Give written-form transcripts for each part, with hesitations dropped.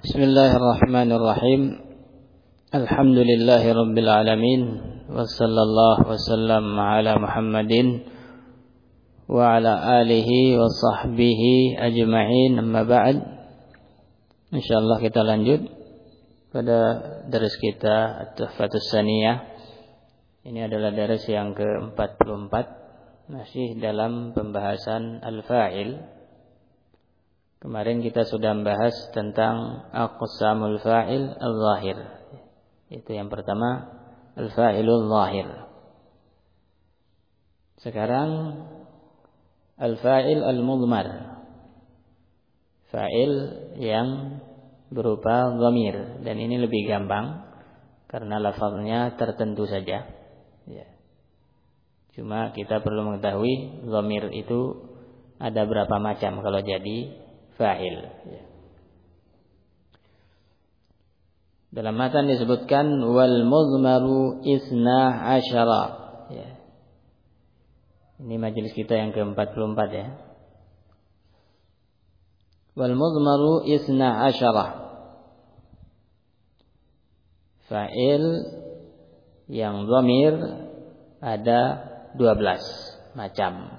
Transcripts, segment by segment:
Bismillahirrahmanirrahim. Alhamdulillahi rabbil alamin. Wassallallahu wasallam ala Muhammadin wa ala alihi wa sahbihi ajma'in. Amma ba'd. Insyaallah kita lanjut pada dars kita At-Tuhfatus Tsaniyah. Ini adalah dars yang ke-44, masih dalam pembahasan al-fa'il. Kemarin kita sudah membahas tentang aqsamul fa'il al-zahir. Itu yang pertama, al-fa'ilul zahir. Sekarang al-fa'il al-mudmar. Fa'il yang berupa dhamir, dan ini lebih gampang karena lafaznya tertentu saja. Ya. Cuma kita perlu mengetahui dhamir itu ada berapa macam kalau jadi fa'il. Dalam matan disebutkan wal mudmaru isna asyara. Ini majelis kita yang ke-44 ya. Wal mudmaru isna asyara. Fa'il yang dhamir ada 12 macam.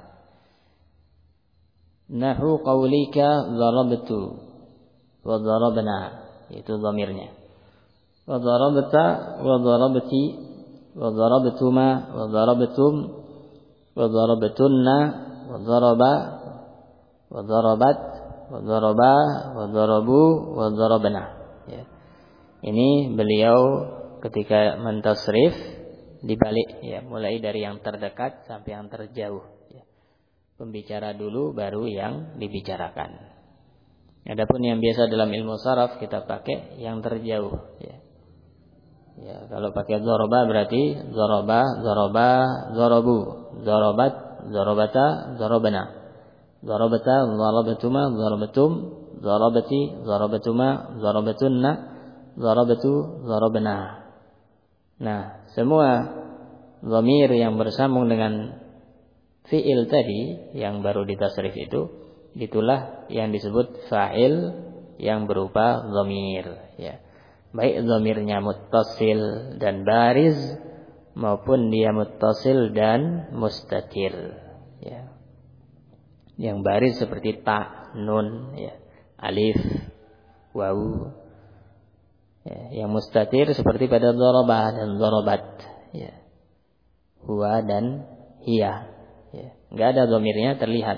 Nahu qawlika darabtu wa darabna, itu dhamirnya. Wa darabta wa darabti wa darabtuma wa darabtum wa darabatunna wa daraba wa darabat wa daraba wa darabu wa darabna. Ya. Ini beliau ketika mentasrif dibalik ya, mulai dari yang terdekat sampai yang terjauh. Pembicara dulu baru yang dibicarakan. Adapun yang biasa dalam ilmu saraf kita pakai yang terjauh ya. Ya, kalau pakai dzaraba berarti dzaraba, dzaraba, dzarabu, dzarabat, dzarabata, dzarabana. Dzarabata, dzarabatuma, dzarabatum, dzarabati, dzarabatuma, dzarabatunna, dzarabatu, dzarabana. Nah, semua dhamir yang bersambung dengan fi'il tadi yang baru ditasrif itu, itulah yang disebut fa'il yang berupa dhamir ya. Baik dhamirnya muttasil dan bariz maupun dia muttasil dan mustatir ya. Yang bariz seperti ta, nun ya, alif, wawu ya. Yang mustatir seperti pada dharabah dan dharabat ya. Huwa dan hiya. Enggak ada dhamirnya terlihat.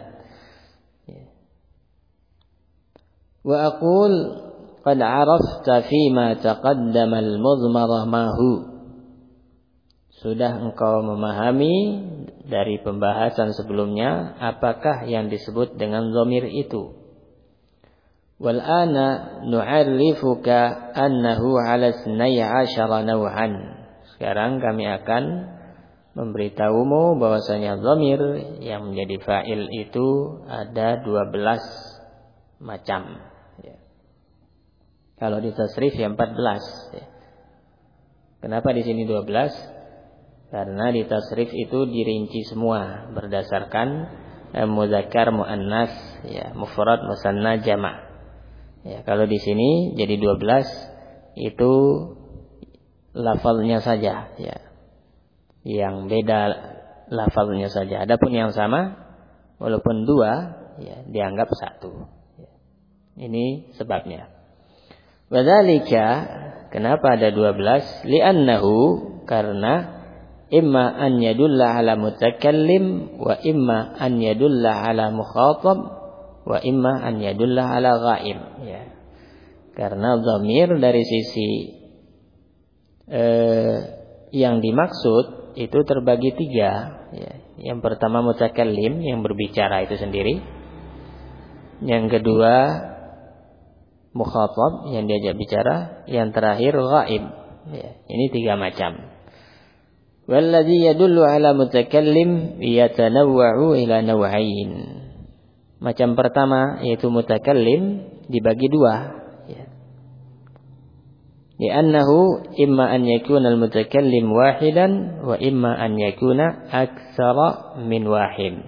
Wa aqul qad 'arafta fima taqaddama al-mudmara ma hu. Sudah engkau memahami dari pembahasan sebelumnya apakah yang disebut dengan dhamir itu. Wal ana nu'arrifuka annahu 'ala 12 naw'an. Sekarang kami akan memberitahumu bahwasanya dhamir yang menjadi fa'il itu ada 12 macam ya. Kalau di tasrif ya 14 ya. Kenapa di sini 12? Karena di tasrif itu dirinci semua berdasarkan mudzakkar muannas ya, mufrad musanna jama'. Ya, kalau di sini jadi 12 itu lafalnya saja ya. Yang beda lafaznya saja. Adapun yang sama walaupun 2 ya, dianggap 1 ya. Ini sebabnya. Wadzalika, kenapa ada 12? Li'annahu, karena imma an yadulla ala mutakallim wa imma an yadulla ala mukhatab wa imma an yadulla ala ghaib ya. Karena dhamir dari sisi yang dimaksud itu terbagi 3 ya. Yang pertama mutakallim yang berbicara itu sendiri. Yang kedua mukhatab yang diajak bicara. Yang terakhir ghaib ya. Ini 3 macam. Walladzi yadullu ala mutakallim yatanawwa'u ila naw'ain. Macam pertama yaitu mutakallim dibagi 2 ya. Li'annahu imma an yakuna al-mutakallim wahidan wa imma an yakuna aktsara min wahid.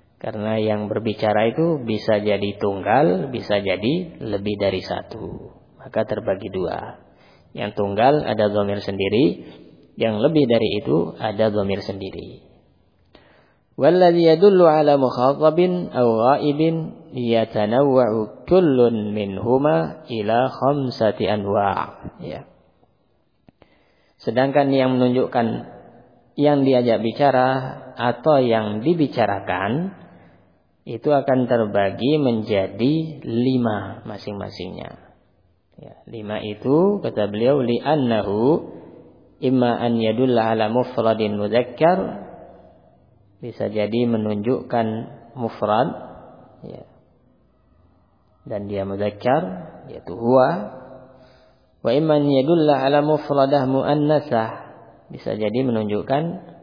Karena yang berbicara itu bisa jadi tunggal, bisa jadi lebih dari satu. maka terbagi dua. Yang tunggal ada dhamir sendiri, yang lebih dari itu ada dhamir sendiri. Walladhi yadullu ala mukhatabin aw ghaibin yatanawwa'u kullun minhuma ila khamsati anwa'. Ya. Sedangkan yang menunjukkan yang diajak bicara atau yang dibicarakan itu akan terbagi menjadi 5 masing-masingnya. Ya, 5 itu kata beliau li'annahu imma an yadulla ala mufradin mudzakkar, bisa jadi menunjukkan mufrad, ya, dan dia mudzakkar yaitu huwa. Wa imma yadulla ala mufradah muannasah, bisa jadi menunjukkan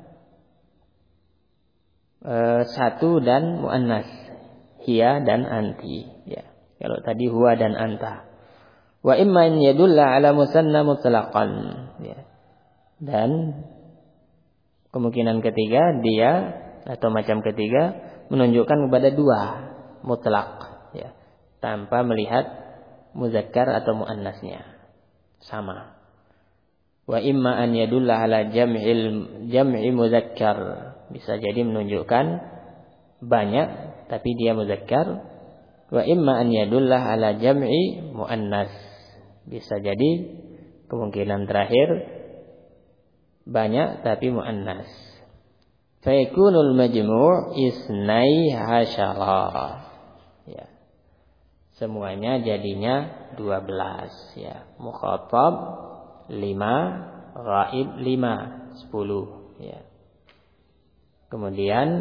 satu dan muannas, hiya dan anti, ya. Kalau tadi huwa dan anta. Wa imma yadulla ala musanna mutlaqan, ya. Dan kemungkinan ketiga dia atau macam ketiga menunjukkan kepada 2 mutlak, ya, tanpa melihat muzakkar atau muannasnya, sama. Wa imma an yadulla ala jam'i muzakkar, bisa jadi menunjukkan banyak tapi dia muzakkar. Wa imma an yadulla ala jam'i muannas, bisa jadi kemungkinan terakhir banyak tapi muannas. Fayakunul majmu' isnai hasyara, ya. Semuanya jadinya 12, ya. Mukhatab 5, ghaib 5, 10, ya. Kemudian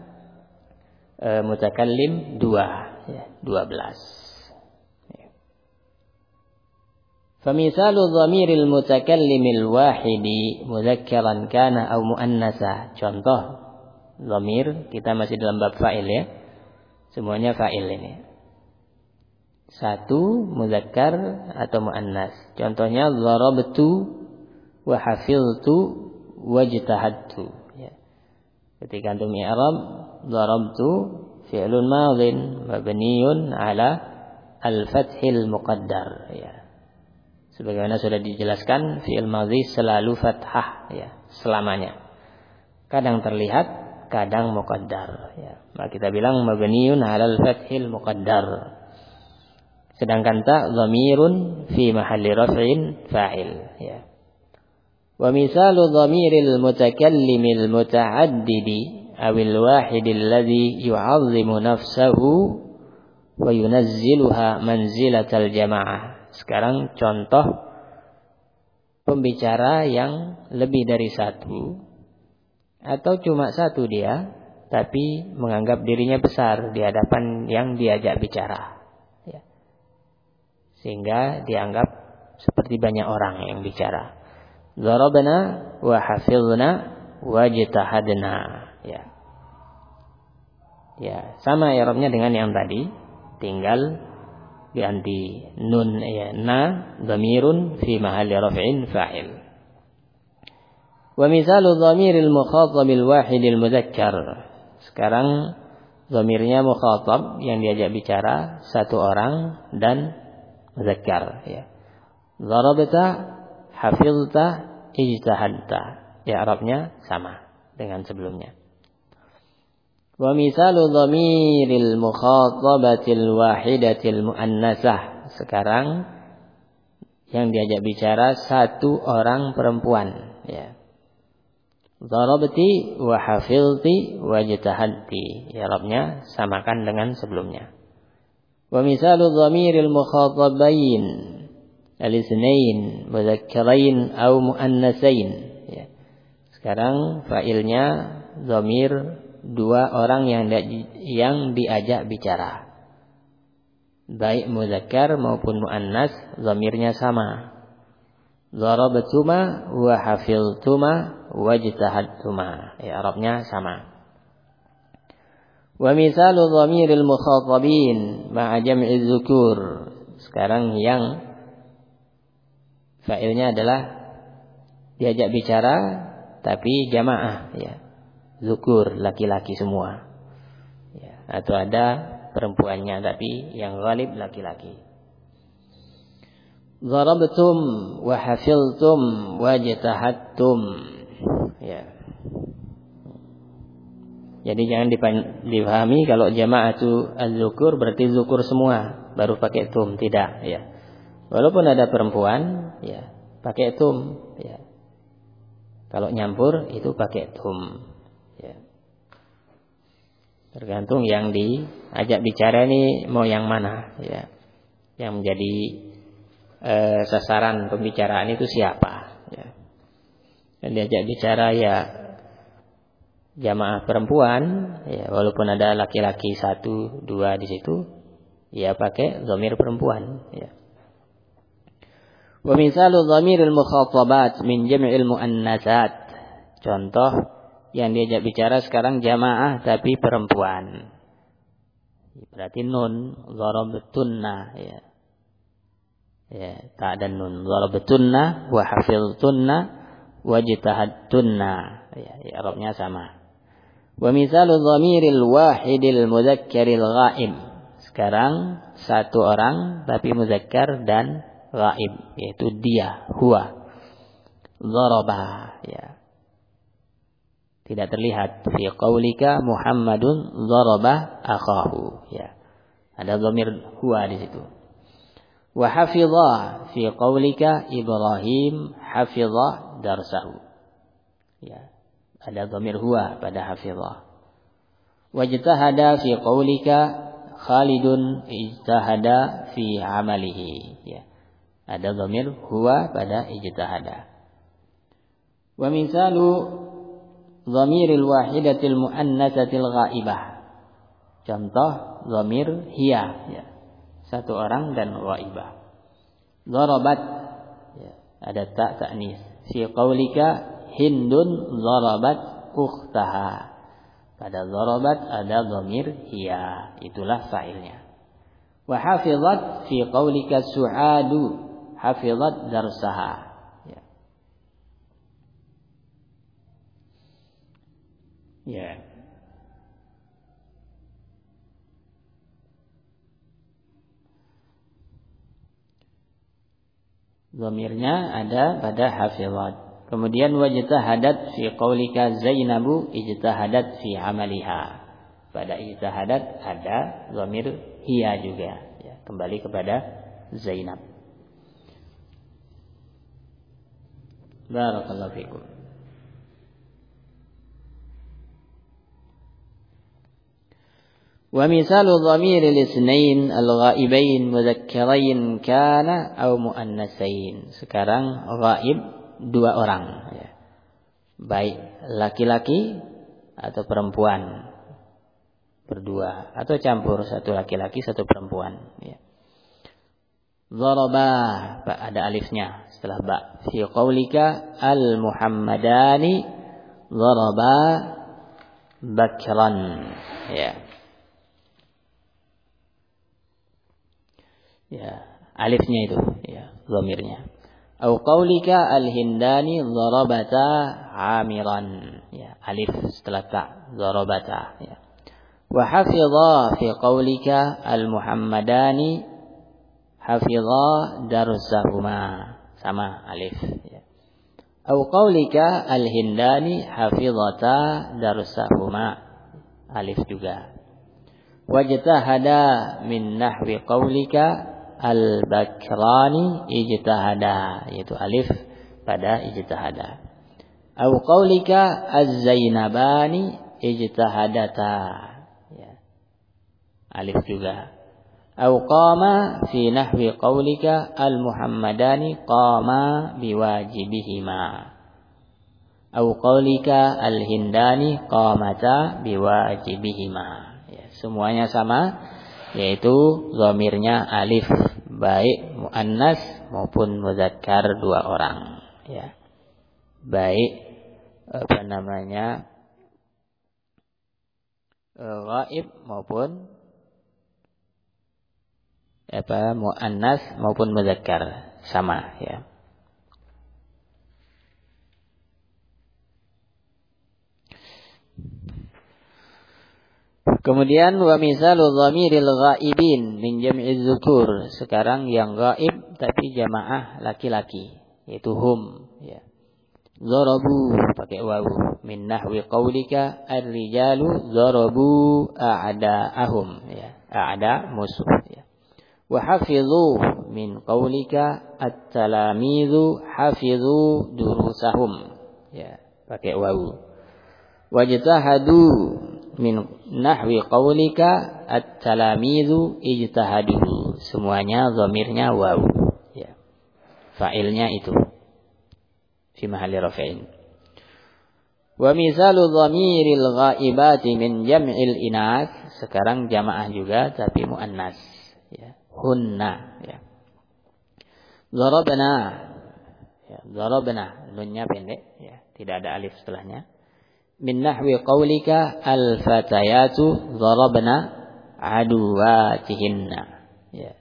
mutakallim 2, ya, 12. Ya. Famisalu dhamiril mutakallimil wahidi mudzakkaran kana aw muannasa. Contoh dhamir, kita masih dalam bab fa'il, ya. Semuanya fa'il ini. 1 mudzakkar atau muannas. Contohnya dharabtu wa hafiztu wajtahadtu, ya. Ketika antum i'rab dharabtu fi'lun madhin mabniun ala al-fathil muqaddar, ya. Sebagaimana sudah dijelaskan, fi'il madhi selalu fathah, ya, selamanya. Kadang terlihat, kadang muqaddar, ya. Maka kita bilang mabniun 'alal fathil muqaddar. Sedangkan ta dhamirun fi mahalli raf'in fa'il, ya. Wa misalu dhamiril mutakallimil muta'addidi awil wahidil ladzi yu'azzimu nafsahu wa yunazziluha manzilatal jamaah. Sekarang contoh pembicara yang lebih dari 1 atau cuma 1 dia, tapi menganggap dirinya besar di hadapan yang diajak bicara, ya. Sehingga dianggap seperti banyak orang yang bicara. Dharabna wa hafizna wajtahadna, ya. Ya, sama i'rabnya dengan yang tadi, tinggal ganti nun, ya, na dhamirun fi mahalli raf'in fa'il. Wa misalu dhamiril mukhatabil wahidil mudzakkar. Sekarang dhamirnya mukhatab yang diajak bicara 1 orang dan mudzakkar, ya. Dharabta, hafizta, ijtahadta. Ya, i'rabnya sama dengan sebelumnya. Wa misalu dhamiril mukhatabatil wahidatil muannasah. Sekarang yang diajak bicara 1 orang perempuan, ya. Dharabti wa hafizti wajtahadti. I'rabnya samakan dengan sebelumnya. Wa misalu dhamiril mukhatabain al-itsnain mudzakkarain aw muannasain, ya. Sekarang fa'ilnya dhamir 2 orang yang diajak bicara, baik muzakkar maupun muannas, dhamirnya sama. Dharabtuma wa hafiztuma wajtahadtuma, i'rabnya sama. Wa misalu dhamiril mukhatabin ma'a jam'i dzukur. Sekarang yang fa'ilnya adalah diajak bicara tapi jamaah, ya. Zukur, laki-laki semua, ya. Atau ada perempuannya tapi yang ghalib laki-laki. Darabtum wa hafiltum wajtahadtum. Ya. Jadi jangan dipahami kalau jama'atu az-zukur berarti zukur semua baru pakai tum, tidak ya. Walaupun ada perempuan ya pakai tum ya. Kalau nyampur itu pakai tum ya. Tergantung yang diajak bicara ini mau yang mana ya. Yang menjadi sasaran pembicaraan itu siapa ya. Dan diajak bicara ya jamaah perempuan ya, walaupun ada laki-laki 1, 2 di situ ya pakai dhamir perempuan ya. Wa misalu dhamiril mukhatabat min jam'il muannasat. Contoh yang diajak bicara sekarang jamaah tapi perempuan. Berarti nun darabtunna ya. Ya, tak ada nun. Darabtunna wa hafiztunna wajtahadtunna. Ya, i'rabnya sama. Wa misalu dhamiril wahidil mudzakkaril ghaib. Sekarang satu orang tapi muzakkar dan ghaib, yaitu dia, huwa. Daraba ya. Tidak terlihat fi qaulika Muhammadun daraba akhahu ya. Ada dhamir huwa di situ. Wa hafidha fi qaulika Ibrahim hafidha darsahu. Ya. Ada dhamir huwa pada hafidha. Wajtahada fi qaulika Khalidun ijtahada fi amalihi ya. Ada dhamir huwa pada ijtahada. Wa misalu dhamiril wahidatil muannatsatil ghaibah. Contoh dhamir hiya ya. Satu orang dan ghaibah. Darabat ya. Ada ta ta'nis. Fi qaulika Hindun darabat ukhtaha. Pada darabat ada dhamir hiya, itulah fa'ilnya. Wa hafizat fi qaulika Su'adu hafizat darsaha ya. Ya. Dhamirnya ada pada hafizat. Kemudian wajtahadat fi qaulika Zainabu ijtahadat fi amaliha. Pada ijtahadat ada dhamir hiya juga ya, kembali kepada Zainab. Barakallahu fikum. Wa misalu dhamiril isnain al-ghaibain mudzakkarain kana aw muannasain. Sekarang ghaib 2 orang ya. Baik laki-laki atau perempuan berdua atau campur, satu laki-laki satu perempuan ya. Dharaba ada alifnya setelah ba. Fi qaulika al muhammadani dharaba bakran ya. Ya, alifnya itu ya, dhamirnya. Au qaulika al-hindani dharabata amiran ya, alif setelah ta dharabata ya. Wa hafidha fi qaulika al-muhammadani hafidha darsahuma, sama alif ya. Au qaulika al-hindani hafidhata darsahuma, alif juga. Wajtahada min nahwi qaulika al-bakrani ijtahada, yaitu alif pada ijtahada. Au qaulika az-zainabani ijtahadata ya. Alif juga. Au qama fi nahwi qaulika al-muhammadani qama biwajibihima. Au qaulika al-hindani qamata biwajibihima ya, semuanya sama, yaitu dhamirnya alif, baik muannas maupun muzakkar 2 orang ya. Baik ghaib maupun muannas maupun muzakkar sama ya. Kemudian wa misalu dhamiril ghaibin min jam'iz dzukur. Sekarang yang ghaib tapi jamaah laki-laki, yaitu hum, ya. Zarabu pakai wawu, min nahwi qaulika ar-rijalu zarabu a'da'ahum, ya. A'da musuh, ya. Wa hafizu min qaulika at-talamizu hafizu durusahum, ya, pakai wawu. Wajtahadu min nahwi qaulika at-talamizu ijtahadu, semuanya dhamirnya wawu, ya. Fa'ilnya itu fi mahalli raf'in. Wa misalu dhamiril ghaibati min jam'il inas, sekarang jamaah juga tapi muannas, ya. Hunna, ya. Darabna, ya, darabna, nunnya pendek, ya, tidak ada alif setelahnya. Min nahwi qaulika al-fatayatu darabna aduwatihinna, ya.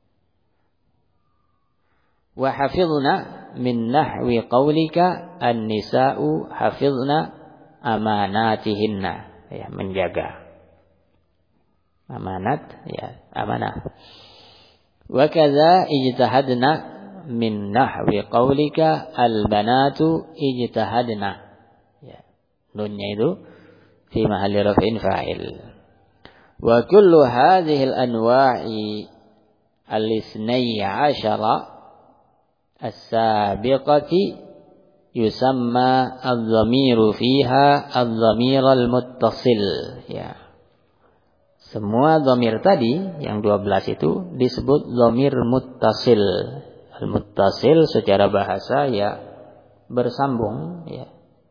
Wa hafizna min nahwi qaulika an-nisa'u hafizna amanatihinna, ya, menjaga amanat, ya, amanah. Wa kadza ijtahadna min nahwi qaulika al-banatu ijtahadna, ya, nunnya itu fi mahalli raf'in fa'il. Wa kullu hadhihi al-anwa'i al-ithnai 'ashara as-sabiqati yusamma adh-dhamiru fiha adh-dhamir al-muttasil, ya. Semua dhamir tadi yang 12 itu disebut dhamir muttasil. Al-muttasil secara bahasa, ya, bersambung, ya.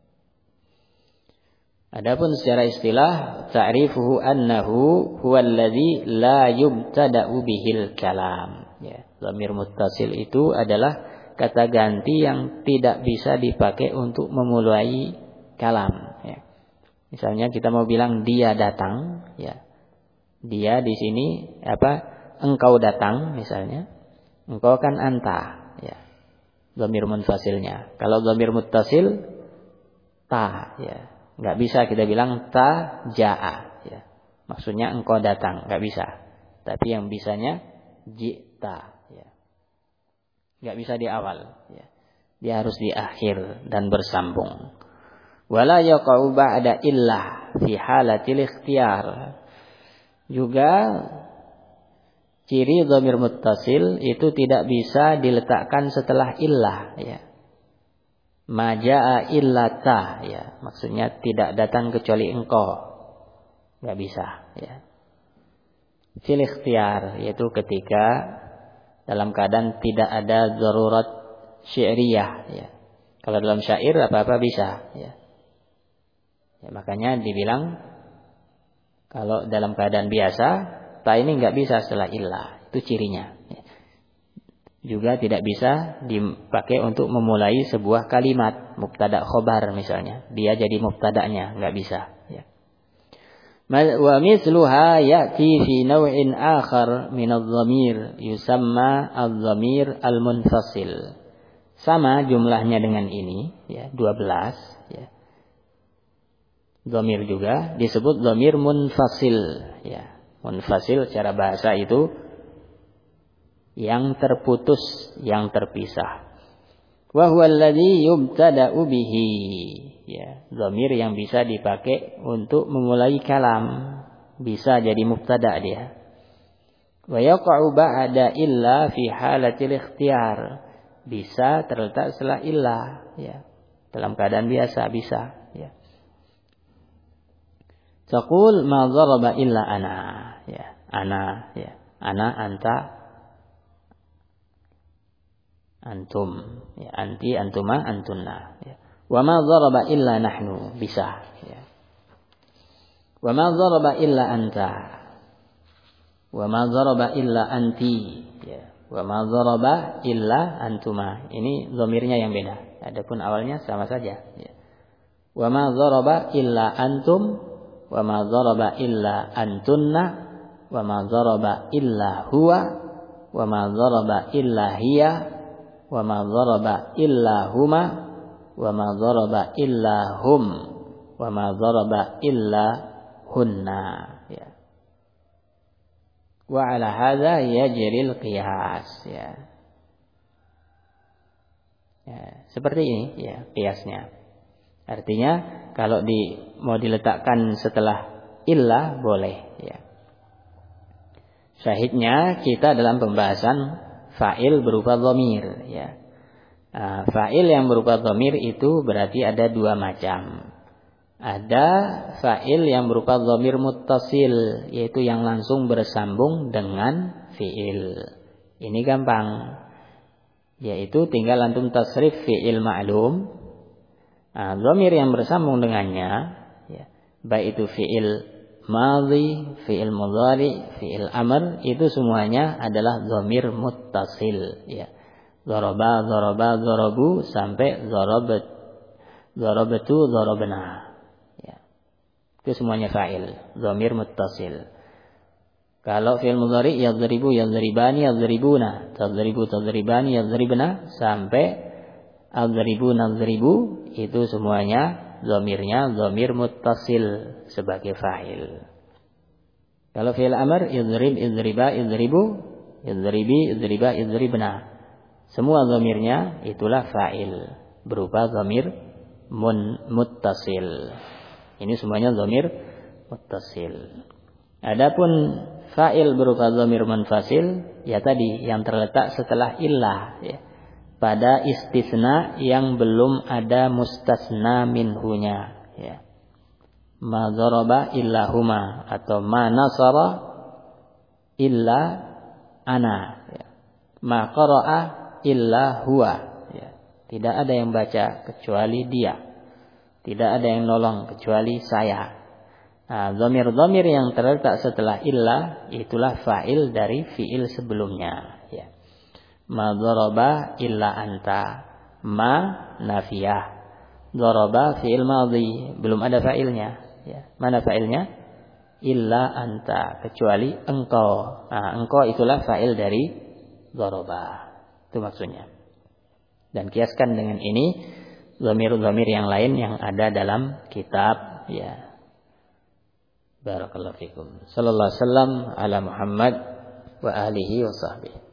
Adapun secara istilah, ta'rifuhu annahu huwal ladzi la yubtada'u bihil kalam, ya. Dhamir muttasil itu adalah kata ganti yang tidak bisa dipakai untuk memulai kalam, ya. Misalnya kita mau bilang dia datang, ya. Dia di sini apa? Engkau datang misalnya. Engkau kan anta, ya. Dhamir munfasilnya. Kalau dhamir muttasil ta, ya. Enggak bisa kita bilang ta jaa, ya. Maksudnya engkau datang, enggak bisa. Tapi yang bisanya ji'ta, ya. Enggak bisa di awal, ya. Dia harus di akhir dan bersambung. Wala yaqa'u ba'da illah fi halatil ikhtiyar. Juga ciri dhamir muttasil itu tidak bisa diletakkan setelah illah, ya. Ma jaa illa ta, ya. Maksudnya tidak datang kecuali engkau. Enggak bisa, ya. Fil ikhtiyar, yaitu ketika dalam keadaan tidak ada darurat syi'riyah, ya. Kalau dalam syair apa-apa bisa, ya. Ya, makanya dibilang kalau dalam keadaan biasa, ta ini enggak bisa setelah illah. Itu cirinya. Juga tidak bisa dipakai untuk memulai sebuah kalimat. Mubtada khobar misalnya. Dia jadi mubtada'nya. Enggak bisa. Ya. Wa misluha ya'ti fi naw'in akhar min adh-dhamir. Yusamma adh-dhamir al-munfasil. Sama jumlahnya dengan ini. Ya, 12. Ya. Dhamir juga disebut dhamir munfasil, ya. Munfasil secara bahasa itu yang terputus, yang terpisah. Wa huwa alladhi yubtada'u bihi, ya. Dhamir yang bisa dipakai untuk memulai kalam, bisa jadi mubtada' dia. Wa yaqa'u ba'da illa fi halatil ikhtiyar, bisa terletak setelah illah, ya. Dalam keadaan biasa bisa, ya. Taqul ma dharaba illa ana, ya. Ana, ya. Ana, anta, antum, ya. Anti, antuma, antunna, ya. Wa ma dharaba illa nahnu, bisa, ya. Wa ma dharaba illa anta. Wa ma dharaba illa anti, ya. Wa ma dharaba illa antuma. Ini dhamirnya yang beda. Adapun awalnya sama saja, ya. Wa ma dharaba illa antum. Wa ma dharaba illa antunna, wa ma dharaba illa huwa, wa ma dharaba illa hiya, wa ma dharaba illa huma, wa ma dharaba illa hum, wa ma dharaba illa hunna, ya. Wa ala hadza yajril qiyas, ya. Ya, seperti ini ya kiasnya. Artinya kalau mau diletakkan setelah illah boleh ya. Syahidnya kita dalam pembahasan fa'il berupa dhamir ya. Fa'il yang berupa dhamir itu berarti ada dua macam. Ada fa'il yang berupa dhamir muttasil, yaitu yang langsung bersambung dengan fi'il. Ini gampang. Yaitu tinggal antum tasrif fi'il ma'lum. Dhamir yang bersambung dengannya ya, baik itu fi'il madhi, fi'il mudhari, fi'il amr, itu semuanya adalah dhamir muttasil ya. Daraba, daraba, darabu sampai darabat, darabatu, darabna ya. Itu semuanya fa'il, dhamir muttasil. Kalau fi'il mudhari yadhribu, yadhribani, yadhribuna, tadhribu, tadhribani, yadhribna sampai adhribu, nadhribu, itu semuanya dhamirnya dhamir muttasil sebagai fa'il. Kalau fi'il amr idhrib, idhriba, idhribu, idhribi, idhriba, idhribna, semua dhamirnya itulah fa'il berupa dhamir muttasil. Ini semuanya dhamir muttasil. Adapun fa'il berupa dhamir munfasil ya tadi yang terletak setelah illah ya, pada istisna yang belum ada mustasna minhunya ya. Ma daraba illa huma atau ma nasara illa ana ya. Ma qara'a illa huwa ya. Tidak ada yang baca kecuali dia. Tidak ada yang nolong kecuali saya. Dhamir-dhamir yang terletak setelah illa itulah fa'il dari fi'il sebelumnya ya. Ma daraba illa anta, ma nafiyah, daraba fi'il madhi, belum ada fa'ilnya ya. Mana fa'ilnya? Illa anta, kecuali engkau. Engkau itulah fa'il dari daraba. Itu maksudnya. Dan kiaskan dengan ini dhamir-dhamir yang lain yang ada dalam kitab ya. Barakallahu fikum. Sallallahu alaihi wasallam ala Muhammad wa alihi wa sahbihi.